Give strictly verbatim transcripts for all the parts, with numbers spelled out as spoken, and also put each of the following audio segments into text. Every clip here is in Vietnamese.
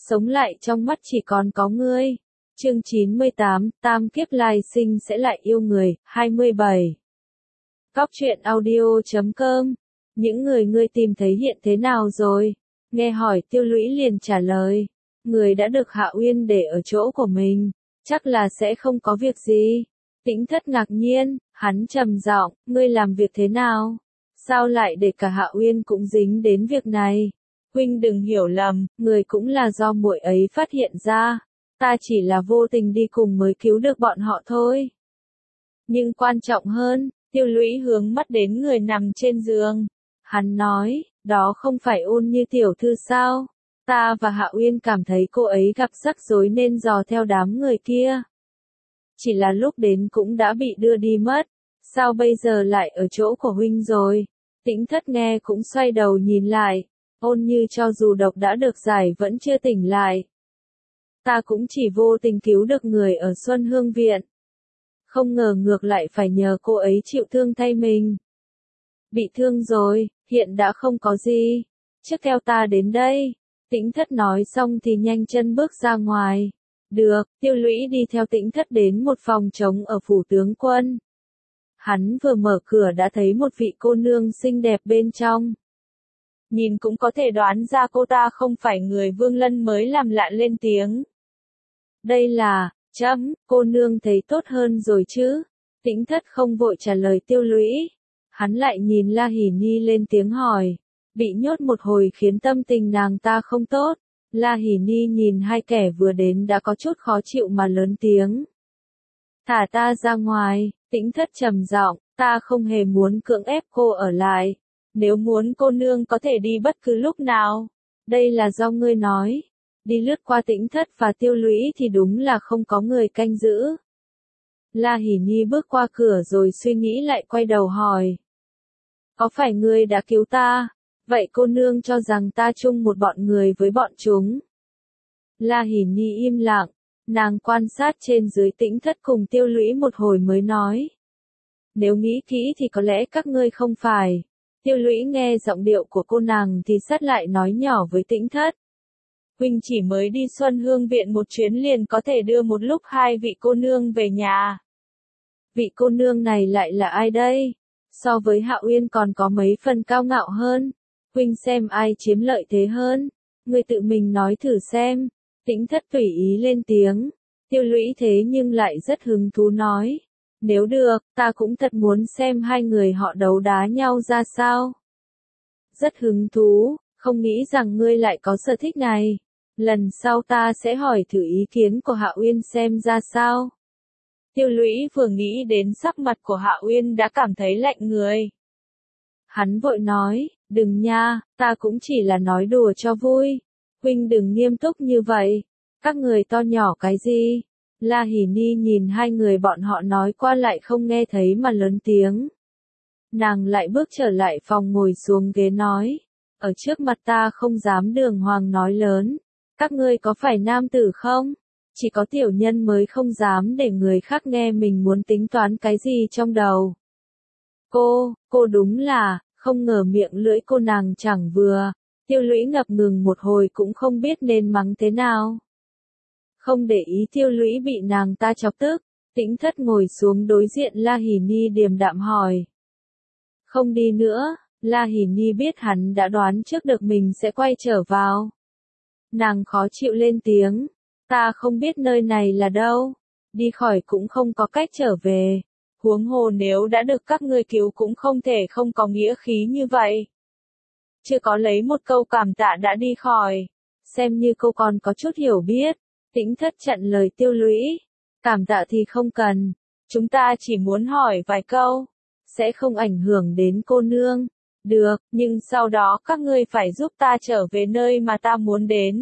sống lại trong mắt chỉ còn có ngươi. Chương chín mươi tám, tam kiếp lai sinh sẽ lại yêu người, hai mươi bảy. Cóc truyện audio chấm com. Những người ngươi tìm thấy hiện thế nào rồi? Nghe hỏi Tiêu Lũy liền trả lời. Người đã được Hạ Uyên để ở chỗ của mình, chắc là sẽ không có việc gì. Tĩnh Thất ngạc nhiên, hắn trầm giọng, ngươi làm việc thế nào? Sao lại để cả Hạ Uyên cũng dính đến việc này? Huynh đừng hiểu lầm, người cũng là do muội ấy phát hiện ra. Ta chỉ là vô tình đi cùng mới cứu được bọn họ thôi. Nhưng quan trọng hơn, Tiêu Lũy hướng mắt đến người nằm trên giường. Hắn nói, đó không phải Ôn Như tiểu thư sao? Ta và Hạ Uyên cảm thấy cô ấy gặp rắc rối nên dò theo đám người kia. Chỉ là lúc đến cũng đã bị đưa đi mất. Sao bây giờ lại ở chỗ của huynh rồi? Tĩnh Thất nghe cũng xoay đầu nhìn lại. Ôn Như cho dù độc đã được giải vẫn chưa tỉnh lại. Ta cũng chỉ vô tình cứu được người ở Xuân Hương Viện. Không ngờ ngược lại phải nhờ cô ấy chịu thương thay mình. Bị thương rồi, hiện đã không có gì. Trước theo ta đến đây. Tĩnh Thất nói xong thì nhanh chân bước ra ngoài. Được, Tiêu Lũy đi theo Tĩnh Thất đến một phòng trống ở phủ tướng quân. Hắn vừa mở cửa đã thấy một vị cô nương xinh đẹp bên trong. Nhìn cũng có thể đoán ra cô ta không phải người Vương Lân mới làm lạ lên tiếng. Đây là, chấm, cô nương thấy tốt hơn rồi chứ? Tĩnh Thất không vội trả lời Tiêu Lũy. Hắn lại nhìn La Hỷ Ni lên tiếng hỏi. Bị nhốt một hồi khiến tâm tình nàng ta không tốt. La Hỷ Ni nhìn hai kẻ vừa đến đã có chút khó chịu mà lớn tiếng. Thả ta ra ngoài, Tĩnh Thất trầm giọng, ta không hề muốn cưỡng ép cô ở lại. Nếu muốn cô nương có thể đi bất cứ lúc nào. Đây là do ngươi nói. Đi lướt qua Tĩnh Thất và Tiêu Lũy thì đúng là không có người canh giữ. La Hỷ Ni bước qua cửa rồi suy nghĩ lại quay đầu hỏi. Có phải ngươi đã cứu ta? Vậy cô nương cho rằng ta chung một bọn người với bọn chúng. La Hỷ Ni im lặng. Nàng quan sát trên dưới Tĩnh Thất cùng Tiêu Lũy một hồi mới nói. Nếu nghĩ kỹ thì có lẽ các ngươi không phải. Tiêu Lũy nghe giọng điệu của cô nàng thì sát lại nói nhỏ với Tĩnh Thất. Huynh chỉ mới đi Xuân Hương Viện một chuyến liền có thể đưa một lúc hai vị cô nương về nhà. Vị cô nương này lại là ai đây? So với Hạ Uyên còn có mấy phần cao ngạo hơn. Huynh xem ai chiếm lợi thế hơn. Ngươi tự mình nói thử xem. Tĩnh Thất tùy ý lên tiếng. Tiêu Lũy thế nhưng lại rất hứng thú nói. Nếu được, ta cũng thật muốn xem hai người họ đấu đá nhau ra sao. Rất hứng thú, không nghĩ rằng ngươi lại có sở thích này. Lần sau ta sẽ hỏi thử ý kiến của Hạ Uyên xem ra sao. Tiêu Lũy vừa nghĩ đến sắc mặt của Hạ Uyên đã cảm thấy lạnh người. Hắn vội nói, đừng nha, ta cũng chỉ là nói đùa cho vui. Huynh đừng nghiêm túc như vậy. Các người to nhỏ cái gì? La Hỷ Ni nhìn hai người bọn họ nói qua lại không nghe thấy mà lớn tiếng. Nàng lại bước trở lại phòng ngồi xuống ghế nói. Ở trước mặt ta không dám đường hoàng nói lớn. Các ngươi có phải nam tử không? Chỉ có tiểu nhân mới không dám để người khác nghe mình muốn tính toán cái gì trong đầu. Cô, cô đúng là, không ngờ miệng lưỡi cô nàng chẳng vừa. Tiêu Lũy ngập ngừng một hồi cũng không biết nên mắng thế nào. Không để ý Tiêu Lũy bị nàng ta chọc tức, Tĩnh Thất ngồi xuống đối diện La Hỷ Ni điềm đạm hỏi. Không đi nữa, La Hỷ Ni biết hắn đã đoán trước được mình sẽ quay trở vào. Nàng khó chịu lên tiếng, ta không biết nơi này là đâu, đi khỏi cũng không có cách trở về. Huống hồ nếu đã được các ngươi cứu cũng không thể không có nghĩa khí như vậy. Chưa có lấy một câu cảm tạ đã đi khỏi, xem như cô còn có chút hiểu biết. Tĩnh Thất chặn lời Tiêu Lũy, cảm tạ thì không cần, chúng ta chỉ muốn hỏi vài câu, sẽ không ảnh hưởng đến cô nương. Được, nhưng sau đó các ngươi phải giúp ta trở về nơi mà ta muốn đến.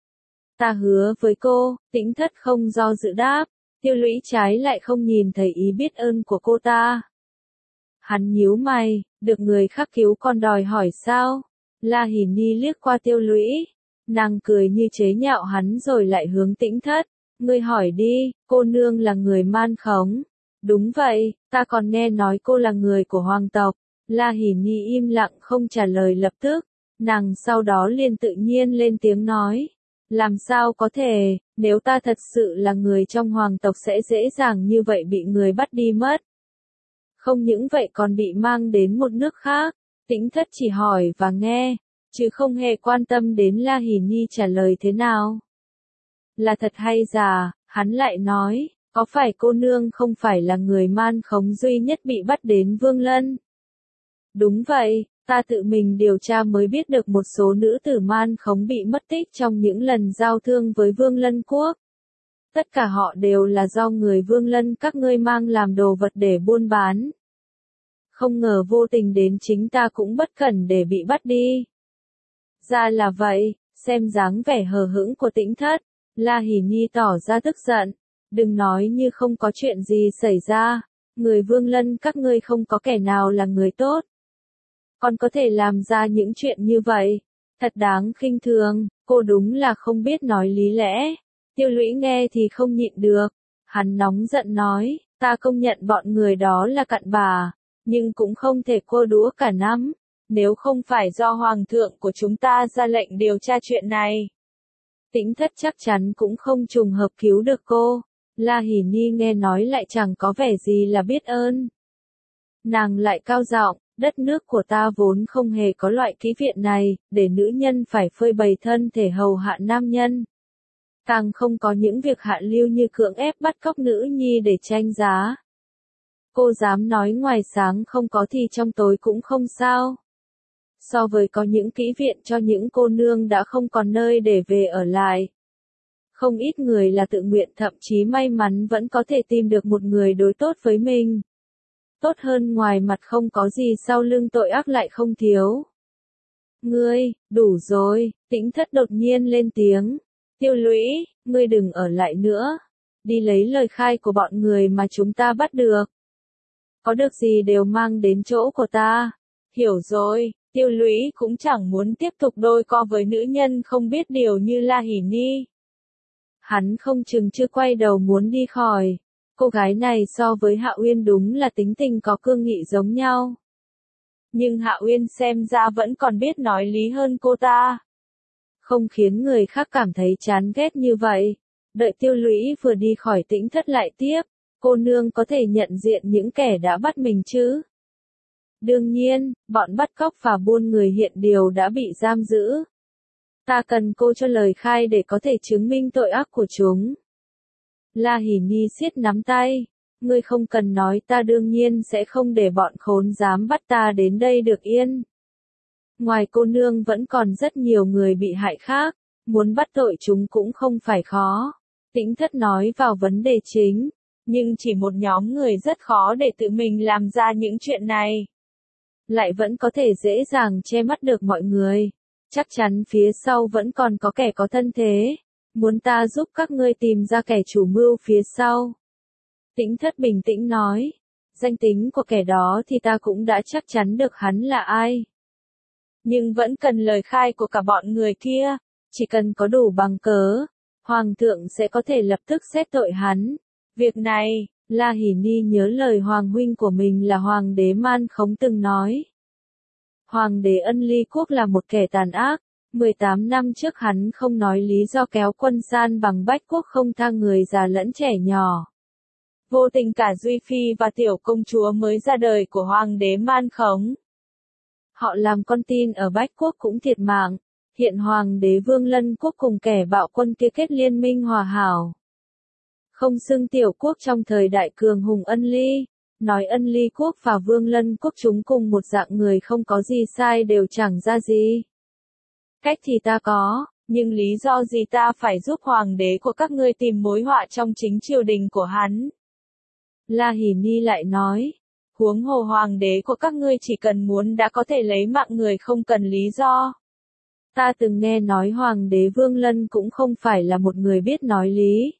Ta hứa với cô. Tĩnh Thất không do dự đáp. Tiêu Lũy trái lại không nhìn thấy ý biết ơn của cô ta. Hắn nhíu mày, được người khác cứu còn đòi hỏi sao? La Hỷ Ni liếc qua Tiêu Lũy. Nàng cười như chế nhạo hắn rồi lại hướng Tĩnh Thất. Ngươi hỏi đi, cô nương là người Man Khống. Đúng vậy, ta còn nghe nói cô là người của hoàng tộc. La Hỷ Ni im lặng không trả lời lập tức. Nàng sau đó liền tự nhiên lên tiếng nói. Làm sao có thể, nếu ta thật sự là người trong hoàng tộc sẽ dễ dàng như vậy bị người bắt đi mất. Không những vậy còn bị mang đến một nước khác, Tĩnh Thất chỉ hỏi và nghe, chứ không hề quan tâm đến La Hỷ Nhi trả lời thế nào. Là thật hay giả, hắn lại nói, có phải cô nương không phải là người man khống duy nhất bị bắt đến Vương Lân? Đúng vậy, ta tự mình điều tra mới biết được một số nữ tử man khống bị mất tích trong những lần giao thương với Vương Lân Quốc. Tất cả họ đều là do người Vương Lân các ngươi mang làm đồ vật để buôn bán. Không ngờ vô tình đến chính ta cũng bất cẩn để bị bắt đi. Ra là vậy, xem dáng vẻ hờ hững của Tĩnh Thất, La Hỷ Nhi tỏ ra tức giận. Đừng nói như không có chuyện gì xảy ra, người Vương Lân các ngươi không có kẻ nào là người tốt. Còn có thể làm ra những chuyện như vậy, thật đáng khinh thường, cô đúng là không biết nói lý lẽ. Tiêu Lũy nghe thì không nhịn được, hắn nóng giận nói, ta công nhận bọn người đó là cặn bà, nhưng cũng không thể cô đũa cả nắm, nếu không phải do hoàng thượng của chúng ta ra lệnh điều tra chuyện này. Tĩnh Thất chắc chắn cũng không trùng hợp cứu được cô. La Hỷ Nhi nghe nói lại chẳng có vẻ gì là biết ơn. Nàng lại cao giọng, đất nước của ta vốn không hề có loại kỹ viện này, để nữ nhân phải phơi bày thân thể hầu hạ nam nhân. Càng không có những việc hạ lưu như cưỡng ép bắt cóc nữ nhi để tranh giá. Cô dám nói ngoài sáng không có thì trong tối cũng không sao. So với có những kỹ viện cho những cô nương đã không còn nơi để về ở lại. Không ít người là tự nguyện thậm chí may mắn vẫn có thể tìm được một người đối tốt với mình. Tốt hơn ngoài mặt không có gì sau lưng tội ác lại không thiếu. Ngươi, đủ rồi, Tĩnh Thất đột nhiên lên tiếng. Tiêu Lũy, ngươi đừng ở lại nữa. Đi lấy lời khai của bọn người mà chúng ta bắt được. Có được gì đều mang đến chỗ của ta. Hiểu rồi, Tiêu Lũy cũng chẳng muốn tiếp tục đôi co với nữ nhân không biết điều như La Hỷ Nhi. Hắn không chừng chưa quay đầu muốn đi khỏi. Cô gái này so với Hạ Uyên đúng là tính tình có cương nghị giống nhau. Nhưng Hạ Uyên xem ra vẫn còn biết nói lý hơn cô ta. Không khiến người khác cảm thấy chán ghét như vậy. Đợi Tiêu Lũy vừa đi khỏi Tĩnh Thất lại tiếp. Cô nương có thể nhận diện những kẻ đã bắt mình chứ? Đương nhiên, bọn bắt cóc và buôn người hiện đều đã bị giam giữ. Ta cần cô cho lời khai để có thể chứng minh tội ác của chúng. La Hỷ Nhi siết nắm tay. Ngươi không cần nói, ta đương nhiên sẽ không để bọn khốn dám bắt ta đến đây được yên. Ngoài cô nương vẫn còn rất nhiều người bị hại khác, muốn bắt tội chúng cũng không phải khó. Tĩnh Thất nói vào vấn đề chính, nhưng chỉ một nhóm người rất khó để tự mình làm ra những chuyện này. Lại vẫn có thể dễ dàng che mắt được mọi người. Chắc chắn phía sau vẫn còn có kẻ có thân thế. Muốn ta giúp các ngươi tìm ra kẻ chủ mưu phía sau. Tĩnh Thất bình tĩnh nói. Danh tính của kẻ đó thì ta cũng đã chắc chắn được hắn là ai. Nhưng vẫn cần lời khai của cả bọn người kia. Chỉ cần có đủ bằng cớ, Hoàng thượng sẽ có thể lập tức xét tội hắn. Việc này, La Hỷ Nhi nhớ lời Hoàng huynh của mình là Hoàng đế Man Khống từng nói. Hoàng đế Ân Ly Quốc là một kẻ tàn ác. mười tám năm trước hắn không nói lý do kéo quân san bằng Bách Quốc không tha người già lẫn trẻ nhỏ. Vô tình cả Duy Phi và tiểu công chúa mới ra đời của Hoàng đế Man Khống. Họ làm con tin ở Bách Quốc cũng thiệt mạng. Hiện Hoàng đế Vương Lân Quốc cùng kẻ bạo quân kia kết liên minh hòa hảo. Không xưng tiểu quốc trong thời đại cường hùng Ân Ly. Nói Ân Ly Quốc và Vương Lân Quốc chúng cùng một dạng người không có gì sai đều chẳng ra gì. Cách thì ta có, nhưng lý do gì ta phải giúp hoàng đế của các ngươi tìm mối họa trong chính triều đình của hắn? La Hỷ Nhi lại nói, huống hồ hoàng đế của các ngươi chỉ cần muốn đã có thể lấy mạng người không cần lý do. Ta từng nghe nói hoàng đế Vương Lân cũng không phải là một người biết nói lý.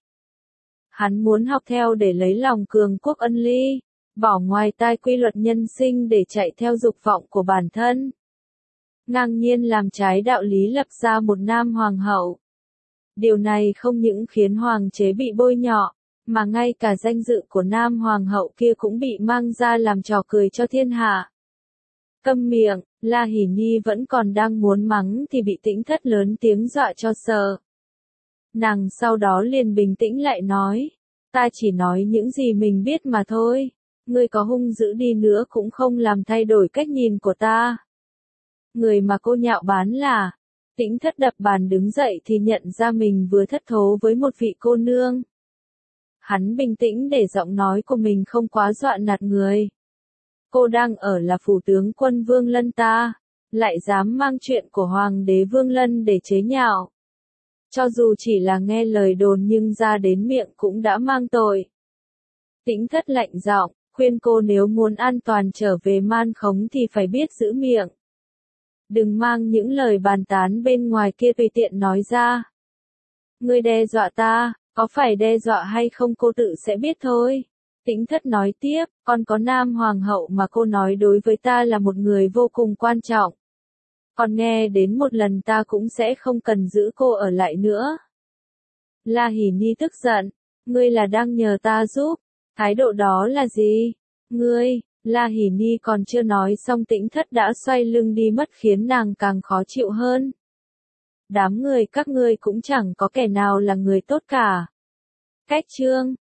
Hắn muốn học theo để lấy lòng cường quốc Ân Ly, bỏ ngoài tai quy luật nhân sinh để chạy theo dục vọng của bản thân. Ngang nhiên làm trái đạo lý lập ra một nam hoàng hậu. Điều này không những khiến hoàng chế bị bôi nhọ, mà ngay cả danh dự của nam hoàng hậu kia cũng bị mang ra làm trò cười cho thiên hạ. Câm miệng, La Hỷ Nhi vẫn còn đang muốn mắng thì bị Tĩnh Thất lớn tiếng dọa cho sợ. Nàng sau đó liền bình tĩnh lại nói, ta chỉ nói những gì mình biết mà thôi, ngươi có hung dữ đi nữa cũng không làm thay đổi cách nhìn của ta. Người mà cô nhạo báng là, Tĩnh Thất đập bàn đứng dậy thì nhận ra mình vừa thất thố với một vị cô nương. Hắn bình tĩnh để giọng nói của mình không quá dọa nạt người. Cô đang ở là phủ tướng quân Vương Lân ta, lại dám mang chuyện của Hoàng đế Vương Lân để chế nhạo. Cho dù chỉ là nghe lời đồn nhưng ra đến miệng cũng đã mang tội. Tĩnh Thất lạnh giọng, khuyên cô nếu muốn an toàn trở về Man Khống thì phải biết giữ miệng. Đừng mang những lời bàn tán bên ngoài kia tùy tiện nói ra. Ngươi đe dọa ta, có phải đe dọa hay không cô tự sẽ biết thôi. Tĩnh Thất nói tiếp, còn có Nam Hoàng hậu mà cô nói đối với ta là một người vô cùng quan trọng. Còn nghe đến một lần ta cũng sẽ không cần giữ cô ở lại nữa. La Hỷ Ni tức giận, ngươi là đang nhờ ta giúp, thái độ đó là gì? Ngươi, La Hỷ Ni còn chưa nói xong Tĩnh Thất đã xoay lưng đi mất khiến nàng càng khó chịu hơn. Đám người các ngươi cũng chẳng có kẻ nào là người tốt cả. Cách chương